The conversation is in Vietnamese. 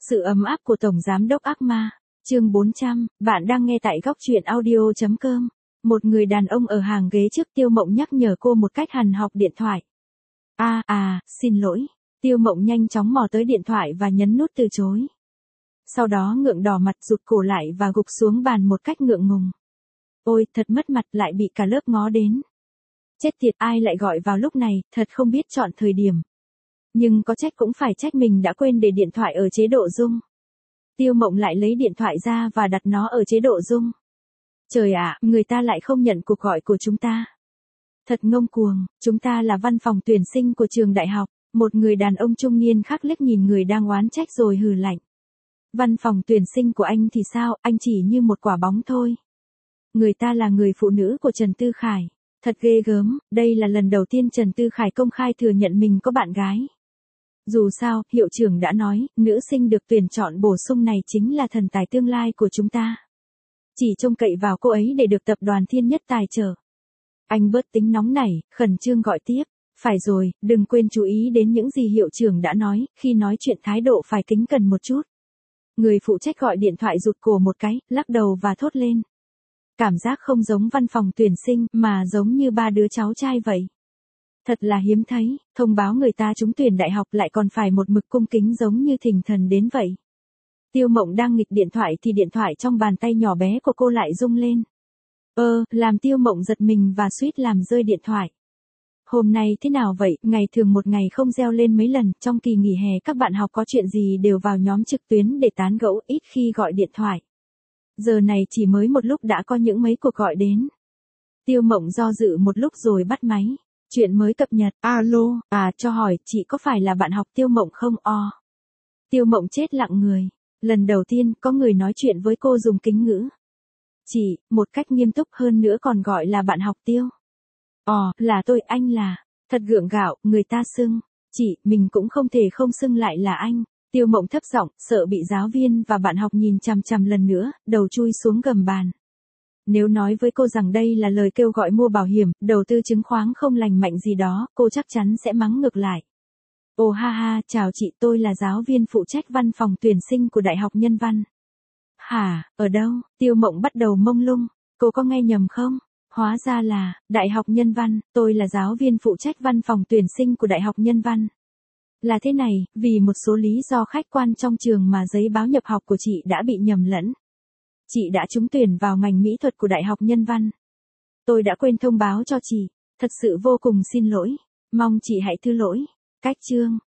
Sự ấm áp của Tổng Giám đốc ác ma. Chương 400, bạn đang nghe tại góc truyện audio.com. Một người đàn ông ở hàng ghế trước Tiêu Mộng nhắc nhở cô một cách hằn học điện thoại. Xin lỗi. Tiêu Mộng nhanh chóng mò tới điện thoại và nhấn nút từ chối. Sau đó ngượng đỏ mặt rụt cổ lại và gục xuống bàn một cách ngượng ngùng. Ôi, thật mất mặt, lại bị cả lớp ngó đến. Chết tiệt, ai lại gọi vào lúc này, thật không biết chọn thời điểm. Nhưng có trách cũng phải trách mình đã quên để điện thoại ở chế độ rung. Tiêu Mộng lại lấy điện thoại ra và đặt nó ở chế độ rung. Trời ạ, người ta lại không nhận cuộc gọi của chúng ta. Thật ngông cuồng, chúng ta là văn phòng tuyển sinh của trường đại học. Một người đàn ông trung niên khác liếc nhìn người đang oán trách rồi hừ lạnh. Văn phòng tuyển sinh của anh thì sao, anh chỉ như một quả bóng thôi. Người ta là người phụ nữ của Trần Tư Khải. Thật ghê gớm, đây là lần đầu tiên Trần Tư Khải công khai thừa nhận mình có bạn gái. Dù sao, hiệu trưởng đã nói, nữ sinh được tuyển chọn bổ sung này chính là thần tài tương lai của chúng ta. Chỉ trông cậy vào cô ấy để được tập đoàn Thiên Nhất tài trợ. Anh bớt tính nóng nảy, khẩn trương gọi tiếp. Phải rồi, đừng quên chú ý đến những gì hiệu trưởng đã nói, khi nói chuyện thái độ phải kính cẩn một chút. Người phụ trách gọi điện thoại rụt cổ một cái, lắc đầu và thốt lên. Cảm giác không giống văn phòng tuyển sinh, mà giống như ba đứa cháu trai vậy. Thật là hiếm thấy, thông báo người ta trúng tuyển đại học lại còn phải một mực cung kính giống như thỉnh thần đến vậy. Tiêu Mộng đang nghịch điện thoại thì điện thoại trong bàn tay nhỏ bé của cô lại rung lên. Làm Tiêu Mộng giật mình và suýt làm rơi điện thoại. Hôm nay thế nào vậy, ngày thường một ngày không reo lên mấy lần, trong kỳ nghỉ hè các bạn học có chuyện gì đều vào nhóm trực tuyến để tán gẫu, ít khi gọi điện thoại. Giờ này chỉ mới một lúc đã có những mấy cuộc gọi đến. Tiêu Mộng do dự một lúc rồi bắt máy. Chuyện mới cập nhật. Alo, cho hỏi, chị có phải là bạn học Tiêu Mộng không? Tiêu Mộng chết lặng người. Lần đầu tiên có người nói chuyện với cô dùng kính ngữ. Chị, một cách nghiêm túc hơn nữa còn gọi là bạn học Tiêu. Là tôi, anh là. Thật gượng gạo, người ta xưng. Chị, mình cũng không thể không xưng lại là anh. Tiêu Mộng thấp giọng, sợ bị giáo viên và bạn học nhìn chằm chằm lần nữa, đầu chui xuống gầm bàn. Nếu nói với cô rằng đây là lời kêu gọi mua bảo hiểm, đầu tư chứng khoán không lành mạnh gì đó, cô chắc chắn sẽ mắng ngược lại. Chào chị, tôi là giáo viên phụ trách văn phòng tuyển sinh của Đại học Nhân văn. Hả, ở đâu? Tiêu Mộng bắt đầu mông lung, cô có nghe nhầm không? Hóa ra là, Đại học Nhân văn, tôi là giáo viên phụ trách văn phòng tuyển sinh của Đại học Nhân văn. Là thế này, vì một số lý do khách quan trong trường mà giấy báo nhập học của chị đã bị nhầm lẫn. Chị đã trúng tuyển vào ngành mỹ thuật của Đại học Nhân văn. Tôi đã quên thông báo cho chị, thật sự vô cùng xin lỗi, mong chị hãy thứ lỗi. Cách chương,